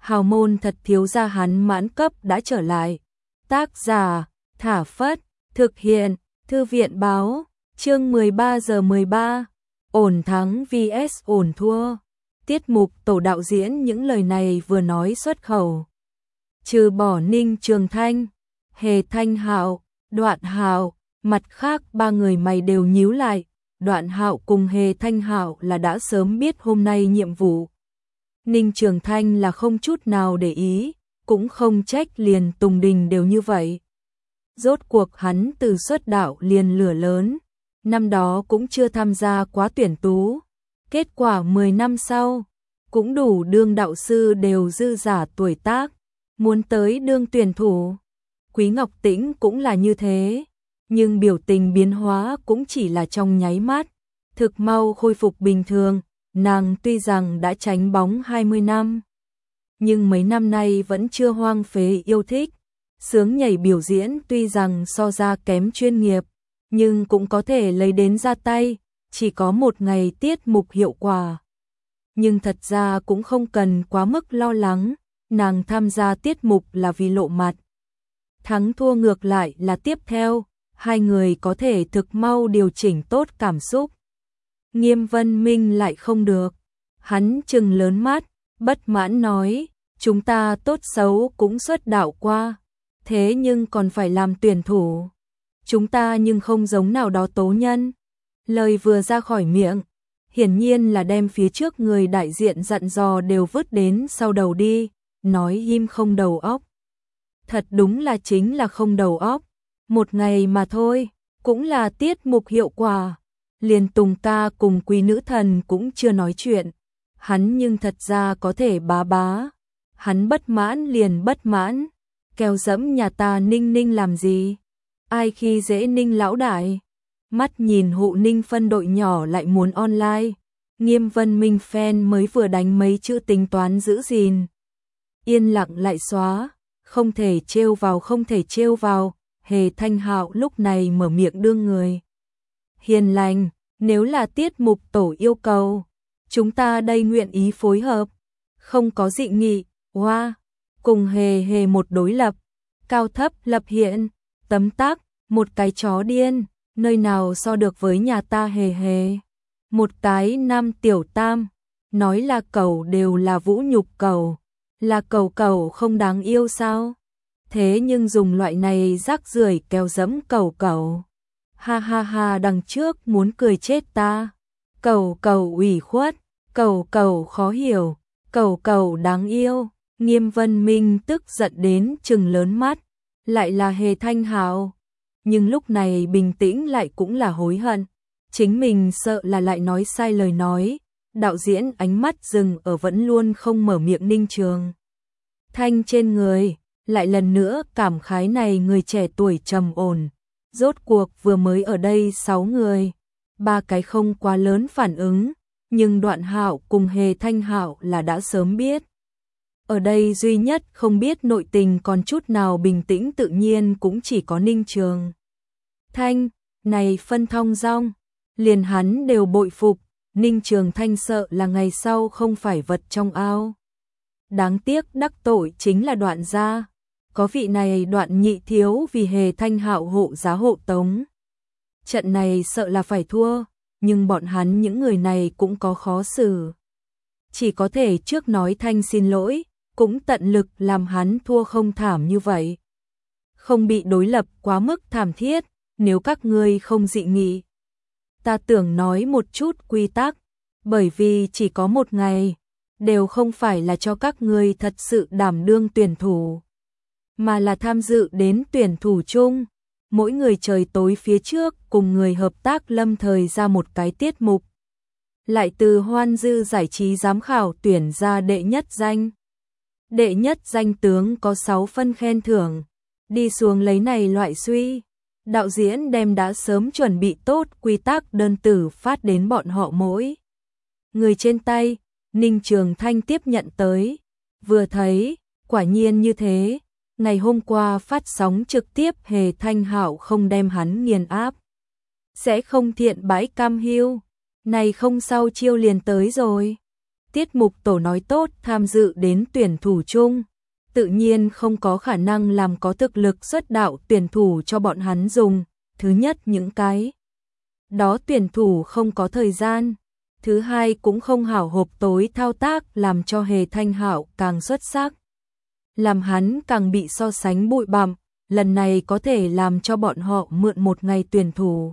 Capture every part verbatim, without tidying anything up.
hào môn thật thiếu gia hắn mãn cấp đã trở lại. Tác giả, Thả Phất, thực hiện, Thư viện báo, chương mười ba giờ mười ba, ổn thắng vs ổn thua. Tiết mục tổ đạo diễn những lời này vừa nói xuất khẩu. Trừ bỏ Ninh Trường Thanh, Hề Thanh Hạo, Đoạn Hạo, mặt khác ba người mày đều nhíu lại. Đoạn Hạo cùng Hề Thanh Hạo là đã sớm biết hôm nay nhiệm vụ. Ninh Trường Thanh là không chút nào để ý, cũng không trách liền Tùng Đình đều như vậy. Rốt cuộc hắn từ xuất đạo liền lửa lớn, năm đó cũng chưa tham gia quá tuyển tú. Kết quả mười năm sau, cũng đủ đương đạo sư đều dư giả tuổi tác, muốn tới đương tuyển thủ. Quý Ngọc Tĩnh cũng là như thế, nhưng biểu tình biến hóa cũng chỉ là trong nháy mắt, thực mau khôi phục bình thường. Nàng tuy rằng đã tránh bóng hai mươi năm, nhưng mấy năm nay vẫn chưa hoang phế yêu thích. Sướng nhảy biểu diễn tuy rằng so ra kém chuyên nghiệp, nhưng cũng có thể lấy đến ra tay, chỉ có một ngày tiết mục hiệu quả. Nhưng thật ra cũng không cần quá mức lo lắng, nàng tham gia tiết mục là vì lộ mặt. Thắng thua ngược lại là tiếp theo, hai người có thể thực mau điều chỉnh tốt cảm xúc. Nghiêm Vân Minh lại không được, hắn trừng lớn mắt, bất mãn nói, chúng ta tốt xấu cũng xuất đạo qua, thế nhưng còn phải làm tuyển thủ. Chúng ta nhưng không giống nào đó tố nhân. Lời vừa ra khỏi miệng, hiển nhiên là đem phía trước người đại diện dặn dò đều vứt đến sau đầu đi, nói im không đầu óc. Thật đúng là chính là không đầu óc, một ngày mà thôi, cũng là tiết mục hiệu quả. Liền Tùng ca cùng Quý nữ thần cũng chưa nói chuyện, hắn nhưng thật ra có thể bá bá. Hắn bất mãn liền bất mãn, keo dẫm nhà ta Ninh Ninh làm gì? Ai khi dễ Ninh lão đại? Mắt nhìn Hụ Ninh phân đội nhỏ lại muốn online, Nghiêm Vân Minh fan mới vừa đánh mấy chữ tính toán giữ gìn. Yên lặng lại xóa, không thể trêu vào không thể trêu vào. Hề Thanh Hạo lúc này mở miệng đương người hiền lành, nếu là tiết mục tổ yêu cầu, chúng ta đây nguyện ý phối hợp, không có dị nghị. Hoa, wow. Cùng Hề Hề một đối lập, cao thấp lập hiện, tấm tắc, một cái chó điên, nơi nào so được với nhà ta Hề Hề. Một cái nam tiểu tam, nói là cẩu đều là vũ nhục cẩu, là cẩu cẩu không đáng yêu sao? Thế nhưng dùng loại này rác rưởi kéo dẫm cẩu cẩu. Ha ha ha, đằng trước muốn cười chết ta. Cẩu cẩu ủy khuất, cẩu cẩu khó hiểu, cẩu cẩu đáng yêu. Nghiêm Vân Minh tức giận đến trừng lớn mắt, lại là Hề Thanh Hạo. Nhưng lúc này bình tĩnh lại cũng là hối hận. Chính mình sợ là lại nói sai lời nói. Đạo diễn ánh mắt dừng ở vẫn luôn không mở miệng Ninh Trường Thanh trên người. Lại lần nữa cảm khái này người trẻ tuổi trầm ổn. Rốt cuộc vừa mới ở đây sáu người, ba cái không quá lớn phản ứng, nhưng Đoạn Hạo cùng Hề Thanh Hạo là đã sớm biết. Ở đây duy nhất không biết nội tình còn chút nào bình tĩnh tự nhiên cũng chỉ có Ninh Trường Thanh, này phân thong dong, liền hắn đều bội phục. Ninh Trường Thanh sợ là ngày sau không phải vật trong ao. Đáng tiếc đắc tội chính là Đoạn gia. Có vị này Đoạn nhị thiếu vì Hề Thanh Hạo hộ giá hộ tống. Trận này sợ là phải thua, nhưng bọn hắn những người này cũng có khó xử. Chỉ có thể trước nói thanh xin lỗi, cũng tận lực làm hắn thua không thảm như vậy. Không bị đối lập quá mức thảm thiết, nếu các ngươi không dị nghị. Ta tưởng nói một chút quy tắc, bởi vì chỉ có một ngày, đều không phải là cho các ngươi thật sự đảm đương tuyển thủ, mà là tham dự đến tuyển thủ chung. Mỗi người trời tối phía trước cùng người hợp tác lâm thời ra một cái tiết mục. Lại từ Hoan Dư giải trí giám khảo tuyển ra đệ nhất danh. Đệ nhất danh tướng có sáu phân khen thưởng. Đi xuống lấy này loại suy. Đạo diễn đem đã sớm chuẩn bị tốt quy tắc đơn tử phát đến bọn họ mỗi người trên tay. Ninh Trường Thanh tiếp nhận tới. Vừa thấy, quả nhiên như thế. Ngày hôm qua phát sóng trực tiếp Hề Thanh Hạo không đem hắn nghiền áp. Sẽ không thiện bãi cam hiu. Này không sau chiêu liền tới rồi. tiết mục tổ nói tốt tham dự đến tuyển thủ chung, tự nhiên không có khả năng làm có thực lực xuất đạo tuyển thủ cho bọn hắn dùng. Thứ nhất, những cái đó tuyển thủ không có thời gian. Thứ hai, cũng không hảo hộp tối thao tác làm cho Hề Thanh Hạo càng xuất sắc, làm hắn càng bị so sánh bụi bặm. Lần này có thể làm cho bọn họ mượn một ngày tuyển thủ.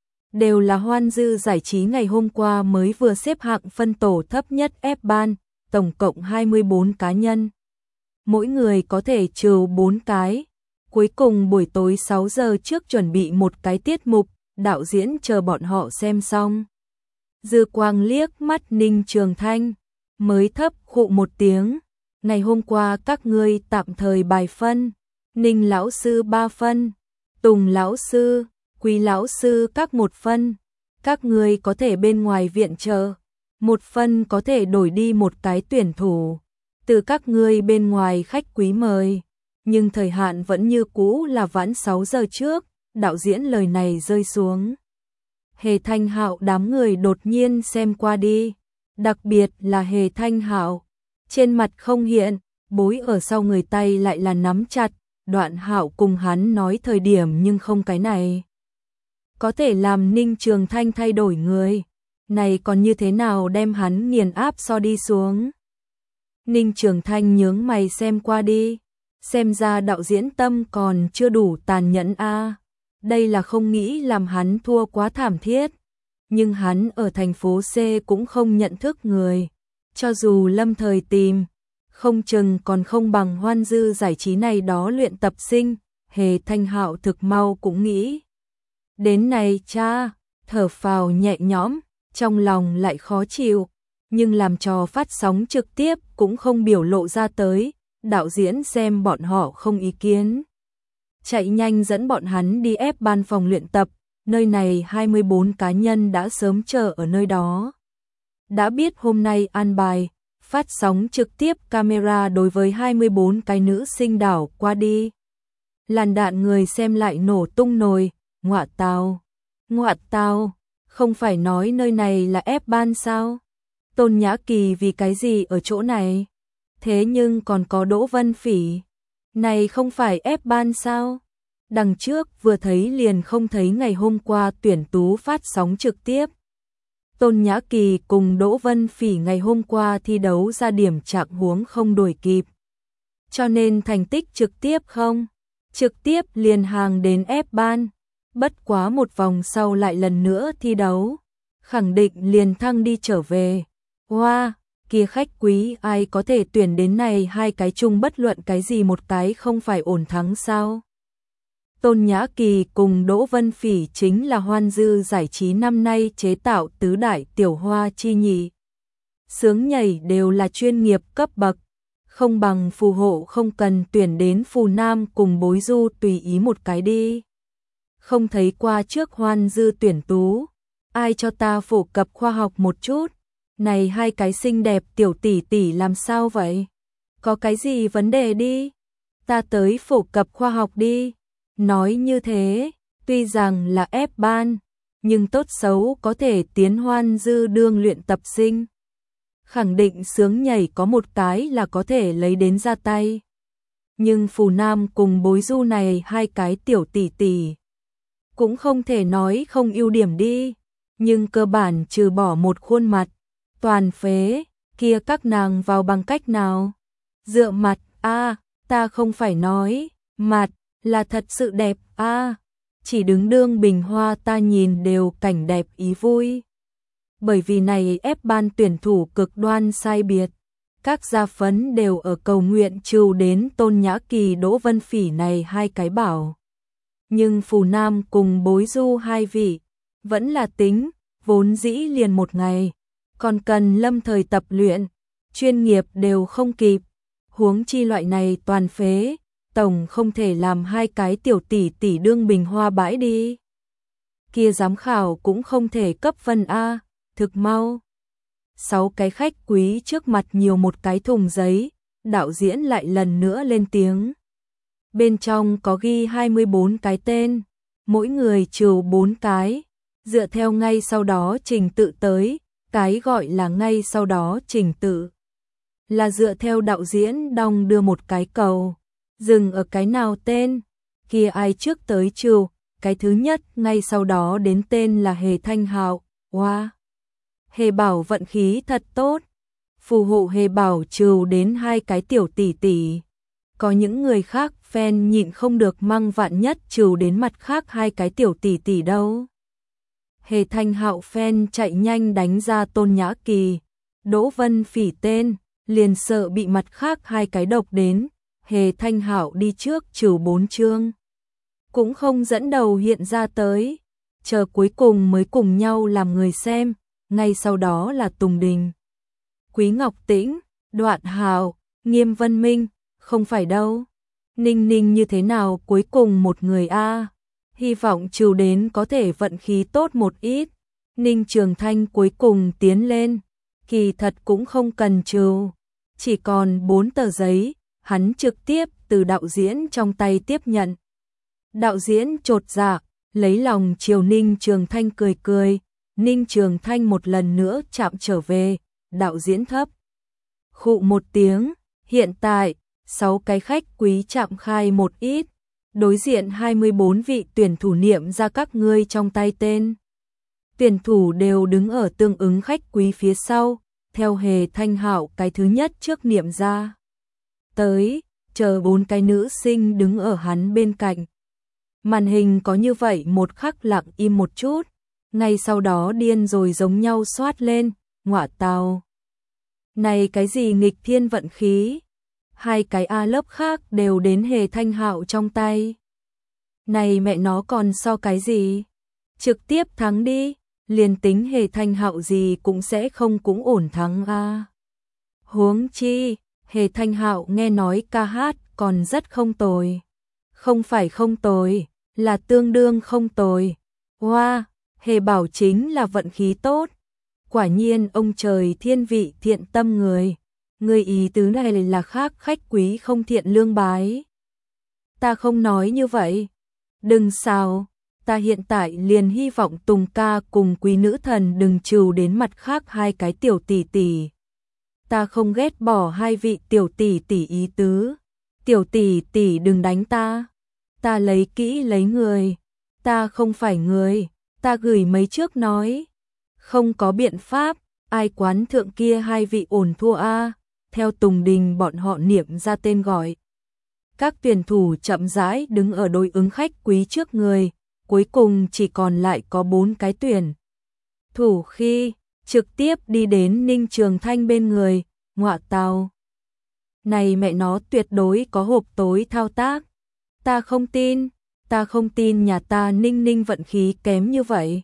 Đều là Hoan Dư Giải Trí ngày hôm qua mới vừa xếp hạng phân tổ thấp nhất ép ban, tổng cộng hai mươi bốn cá nhân. Mỗi người có thể trừ bốn cái. Cuối cùng buổi tối sáu giờ trước chuẩn bị một cái tiết mục, đạo diễn chờ bọn họ xem xong. Dư Quang liếc mắt Ninh Trường Thanh, mới thấp khụ một tiếng. Ngày hôm qua các ngươi tạm thời bài phân. Ninh lão sư ba phân, Tùng lão sư, Quý lão sư các một phân. Các ngươi có thể bên ngoài viện trợ, một phân có thể đổi đi một cái tuyển thủ. Từ các ngươi bên ngoài khách quý mời, nhưng thời hạn vẫn như cũ là vãn sáu giờ trước. Đạo diễn lời này rơi xuống, Hề Thanh Hạo đám người đột nhiên xem qua đi, đặc biệt là Hề Thanh Hạo, trên mặt không hiện, bối ở sau người tay lại là nắm chặt. Đoạn Hạo cùng hắn nói thời điểm nhưng không cái này có thể làm Ninh Trường Thanh thay đổi người, này còn như thế nào đem hắn nghiền áp so đi xuống. Ninh Trường Thanh nhướng mày xem qua đi, xem ra đạo diễn tâm còn chưa đủ tàn nhẫn a. À. Đây là không nghĩ làm hắn thua quá thảm thiết, nhưng hắn ở thành phố C cũng không nhận thức người, cho dù lâm thời tìm, không chừng còn không bằng Hoan Dư Giải Trí này đó luyện tập sinh. Hề Thanh Hạo thực mau cũng nghĩ đến này cha, thở phào nhẹ nhõm, trong lòng lại khó chịu, nhưng làm trò phát sóng trực tiếp cũng không biểu lộ ra tới. Đạo diễn xem bọn họ không ý kiến, chạy nhanh dẫn bọn hắn đi ép ban phòng luyện tập. Nơi này hai mươi bốn cá nhân đã sớm chờ ở nơi đó, đã biết hôm nay an bài phát sóng trực tiếp camera đối với hai mươi bốn cái nữ sinh đảo qua đi. Làn đạn người xem lại nổ tung nồi, ngọa tào, ngọa tào, không phải nói nơi này là ép ban sao? Tôn Nhã Kỳ vì cái gì ở chỗ này? Thế nhưng còn có Đỗ Vân Phỉ, này không phải ép ban sao? Đằng trước vừa thấy liền không thấy ngày hôm qua tuyển tú phát sóng trực tiếp. Tôn Nhã Kỳ cùng Đỗ Vân Phỉ ngày hôm qua thi đấu ra điểm trạng huống không đuổi kịp, cho nên thành tích trực tiếp không, trực tiếp liền hàng đến ép ban. Bất quá một vòng sau lại lần nữa thi đấu, khẳng định liền thăng đi trở về. Hoa, wow, kia khách quý ai có thể tuyển đến này hai cái chung bất luận cái gì một cái không phải ổn thắng sao? Tôn Nhã Kỳ cùng Đỗ Vân Phỉ chính là Hoan Dư Giải Trí năm nay chế tạo tứ đại tiểu hoa chi nhị. Sướng nhảy đều là chuyên nghiệp cấp bậc, không bằng phù hộ không cần tuyển đến phù nam cùng bối du tùy ý một cái đi. Không thấy qua trước Hoan Dư tuyển tú, ai cho ta phổ cập khoa học một chút, này hai cái xinh đẹp tiểu tỷ tỷ làm sao vậy? Có cái gì vấn đề đi? Ta tới phổ cập khoa học đi. Nói như thế, tuy rằng là ép ban, nhưng tốt xấu có thể tiến Hoan Dư đương luyện tập sinh. Khẳng định sướng nhảy có một cái là có thể lấy đến ra tay. Nhưng phù nam cùng bối du này hai cái tiểu tỷ tỷ, cũng không thể nói không ưu điểm đi, nhưng cơ bản trừ bỏ một khuôn mặt, toàn phế, kia các nàng vào bằng cách nào? Dựa mặt, a à, ta không phải nói, mặt là thật sự đẹp a, à, chỉ đứng đương bình hoa ta nhìn đều cảnh đẹp ý vui. Bởi vì này ép ban tuyển thủ cực đoan sai biệt, các gia phấn đều ở cầu nguyện trừ đến Tôn Nhã Kỳ Đỗ Vân Phỉ này hai cái bảo. Nhưng phù nam cùng bối du hai vị, vẫn là tính, vốn dĩ liền một ngày, còn cần lâm thời tập luyện, chuyên nghiệp đều không kịp, huống chi loại này toàn phế. Tổng không thể làm hai cái tiểu tỷ tỷ đương bình hoa bãi đi. Kia giám khảo cũng không thể cấp phân A, thực mau. Sáu cái khách quý trước mặt nhiều một cái thùng giấy, đạo diễn lại lần nữa lên tiếng. Bên trong có ghi hai mươi bốn cái tên, mỗi người trừ bốn cái, dựa theo ngay sau đó trình tự tới, cái gọi là ngay sau đó trình tự là dựa theo đạo diễn đong đưa một cái cầu, dừng ở cái nào tên, kia ai trước tới trừ, cái thứ nhất ngay sau đó đến tên là Hề Thanh Hạo. Wow! Hề Bảo vận khí thật tốt, phù hộ Hề Bảo trừ đến hai cái tiểu tỷ tỷ. Có những người khác fan nhịn không được mang vạn nhất trừ đến mặt khác hai cái tiểu tỷ tỷ đâu. Hề Thanh Hạo fan chạy nhanh đánh ra Tôn Nhã Kỳ, Đỗ Vân Phỉ tên, liền sợ bị mặt khác hai cái độc đến. Hề Thanh Hạo đi trước trừ bốn chương, cũng không dẫn đầu hiện ra tới, chờ cuối cùng mới cùng nhau làm người xem, ngay sau đó là Tùng Đình, Quý Ngọc Tĩnh, Đoạn Hào, Nghiêm Vân Minh, không phải đâu. Ninh Ninh như thế nào cuối cùng một người a, hy vọng trừ đến có thể vận khí tốt một ít. Ninh Trường Thanh cuối cùng tiến lên, kỳ thật cũng không cần trừ, chỉ còn bốn tờ giấy, hắn trực tiếp từ đạo diễn trong tay tiếp nhận. Đạo diễn chột dạ, lấy lòng chiều Ninh Trường Thanh cười cười, Ninh Trường Thanh một lần nữa chạm trở về, đạo diễn thấp khụ một tiếng, hiện tại, sáu cái khách quý chạm khai một ít, đối diện hai mươi bốn vị tuyển thủ niệm ra các ngươi trong tay tên. Tuyển thủ đều đứng ở tương ứng khách quý phía sau, theo Hề Thanh Hạo cái thứ nhất trước niệm ra. Tới, chờ bốn cái nữ sinh đứng ở hắn bên cạnh. Màn hình có như vậy một khắc lặng im một chút, ngay sau đó điên rồi giống nhau xoát lên, ngọa tào. Này cái gì nghịch thiên vận khí? Hai cái A lớp khác đều đến Hề Thanh Hạo trong tay. Này mẹ nó còn so cái gì? Trực tiếp thắng đi, liền tính Hề Thanh Hạo gì cũng sẽ không cũng ổn thắng a. Huống chi, Hề Thanh Hạo nghe nói ca hát còn rất không tồi. Không phải không tồi, là tương đương không tồi. Hoa, wow, Hề Bảo chính là vận khí tốt. Quả nhiên ông trời thiên vị thiện tâm người. Người ý tứ này là khác khách quý không thiện lương bái. Ta không nói như vậy. Đừng sao, ta hiện tại liền hy vọng Tùng ca cùng quý nữ thần đừng trừ đến mặt khác hai cái tiểu tỷ tỷ. Ta không ghét bỏ hai vị tiểu tỷ tỷ ý tứ. Tiểu tỷ tỷ đừng đánh ta. Ta lấy kỹ lấy người. Ta không phải người. Ta gửi mấy trước nói. Không có biện pháp. Ai quán thượng kia hai vị ổn thua a. Theo Tùng Đình bọn họ niệm ra tên gọi. Các tuyển thủ chậm rãi đứng ở đối ứng khách quý trước người. Cuối cùng chỉ còn lại có bốn cái tuyển thủ khi trực tiếp đi đến Ninh Trường Thanh bên người. Ngọa tào. Này mẹ nó tuyệt đối có hộp tối thao tác. Ta không tin, ta không tin nhà ta Ninh Ninh vận khí kém như vậy.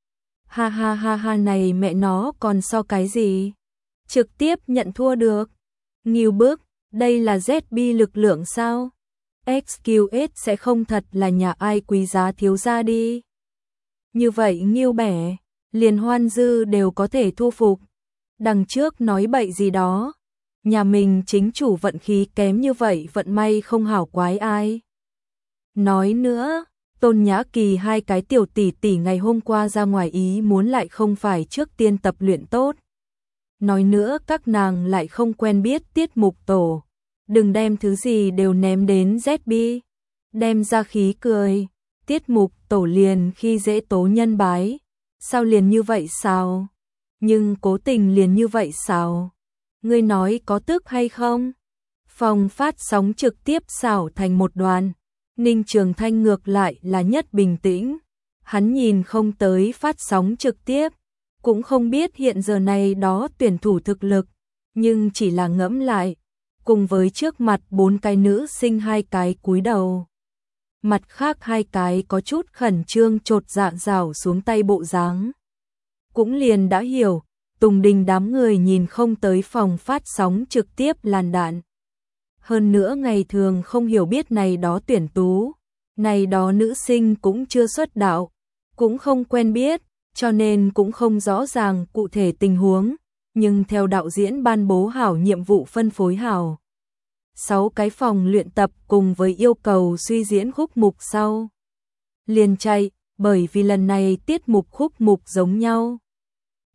Ha ha ha ha, này mẹ nó còn so cái gì? Trực tiếp nhận thua được. Nghiêu bức, đây là Z B lực lượng sao? ích quy ét sẽ không thật là nhà ai quý giá thiếu gia đi. Như vậy nghiêu bẻ, liền Hoan Dư đều có thể thu phục. Đằng trước nói bậy gì đó. Nhà mình chính chủ vận khí kém như vậy vận may không hảo quái ai. Nói nữa, Tôn Nhã Kỳ hai cái tiểu tỷ tỷ ngày hôm qua ra ngoài ý muốn lại không phải trước tiên tập luyện tốt. Nói nữa các nàng lại không quen biết tiết mục tổ. Đừng đem thứ gì đều ném đến Z B. Đem ra khí cười. Tiết mục tổ liền khi dễ tố nhân bái. Sao liền như vậy sao? Nhưng cố tình liền như vậy sao? Ngươi nói có tức hay không? Phòng phát sóng trực tiếp xảo thành một đoàn. Ninh Trường Thanh ngược lại là nhất bình tĩnh. Hắn nhìn không tới phát sóng trực tiếp. Cũng không biết hiện giờ này đó tuyển thủ thực lực. Nhưng chỉ là ngẫm lại. Cùng với trước mặt bốn cái nữ sinh hai cái cúi đầu. Mặt khác hai cái có chút khẩn trương chột dạ rảo xuống tay bộ dáng. Cũng liền đã hiểu. Tùng Đình đám người nhìn không tới phòng phát sóng trực tiếp làn đạn. Hơn nữa ngày thường không hiểu biết này đó tuyển tú, này đó nữ sinh cũng chưa xuất đạo, cũng không quen biết, cho nên cũng không rõ ràng cụ thể tình huống, nhưng theo đạo diễn ban bố hảo nhiệm vụ phân phối hảo. Sáu cái phòng luyện tập cùng với yêu cầu suy diễn khúc mục sau. Liền chạy, bởi vì lần này tiết mục khúc mục giống nhau.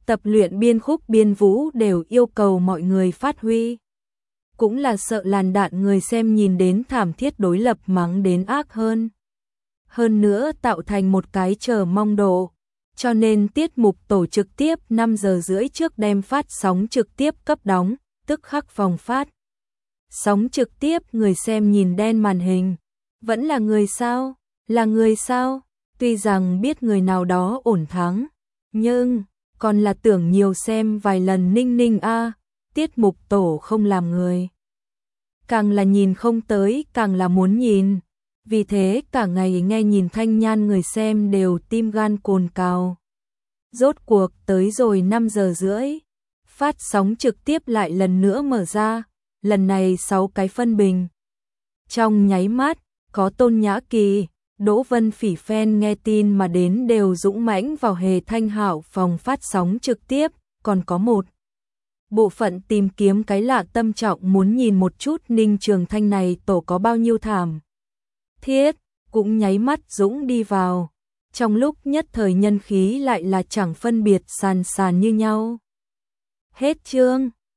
tập luyện biên khúc biên vũ đều yêu cầu mọi người phát huy. Cũng là sợ làn đạn người xem nhìn đến thảm thiết đối lập mắng đến ác hơn. Hơn nữa tạo thành một cái chờ mong độ. Cho nên tiết mục tổ trực tiếp năm giờ rưỡi trước đem phát sóng trực tiếp cấp đóng, tức khắc vòng phát. Sóng trực tiếp người xem nhìn đen màn hình. Vẫn là người sao? Là người sao? Tuy rằng biết người nào đó ổn thắng, nhưng còn là tưởng nhiều xem vài lần ninh ninh a, tiết mục tổ không làm người. Càng là nhìn không tới, càng là muốn nhìn. Vì thế cả ngày nghe nhìn thanh nhan người xem đều tim gan cồn cào. Rốt cuộc tới rồi năm giờ rưỡi, phát sóng trực tiếp lại lần nữa mở ra, lần này sáu cái phân bình. Trong nháy mắt, có Tôn Nhã Kỳ, Đỗ Vân Phỉ fan nghe tin mà đến đều dũng mãnh vào Hề Thanh Hạo phòng phát sóng trực tiếp, còn có một bộ phận tìm kiếm cái lạ tâm trọng muốn nhìn một chút Ninh Trường Thanh này tổ có bao nhiêu thảm thiết, cũng nháy mắt dũng đi vào. Trong lúc nhất thời nhân khí lại là chẳng phân biệt sàn sàn như nhau. Hết chương.